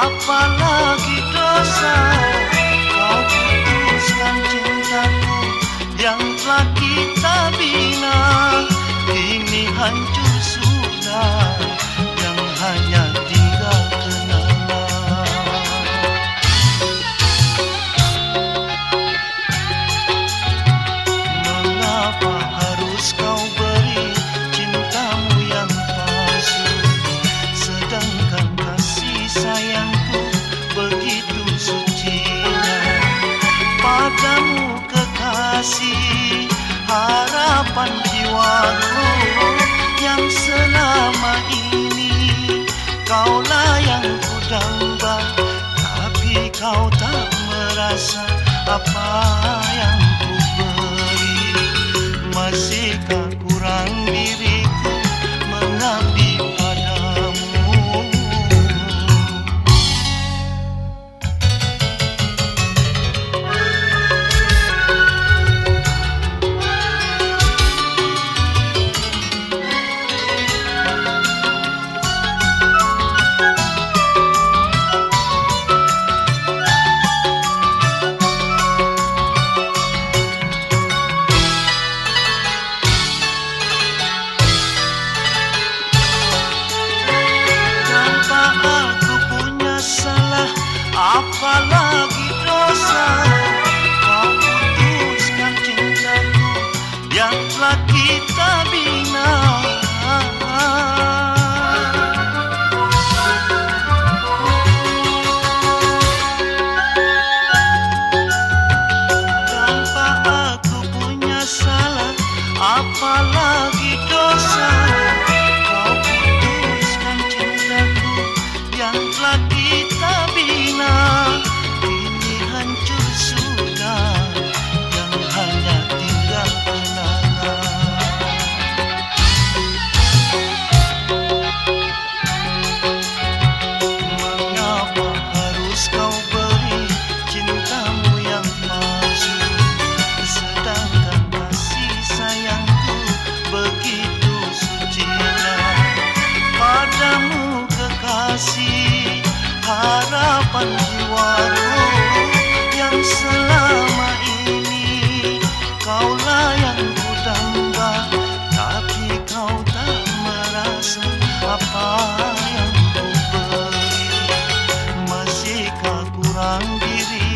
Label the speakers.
Speaker 1: apalagi dosa. Kau putuskan cintaku yang telah kita bina, kini hancur sudah, yang hanya tinggal kenangan. Mengapa harus kau beri cintamu yang palsu, sedangkan kasih sayangku begitu sucinya. Padamu kekasih, harapan jiwaku yang selama ini kaulah yang ku damba, tapi kau tak merasa apa yang ku beri. Masihkah kurang diriku mengabdi padamu? Apalagi dosa, kau putuskan cintaku yang telah kita bina. Tanpa aku punya salah, apalagi dosa, kau putuskan cintaku yang telah kita bina, kini hancur sudah, yang hanya tinggal kenangan. Mengapa harus kau beri cintamu yang palsu, sedangkan kasih sayangku begitu sucinya. Padamu kekasih, harapan jiwaku yang selama ini kaulah yang ku damba, tapi kau tak merasa apa yang ku beri. Masihkah kurang diri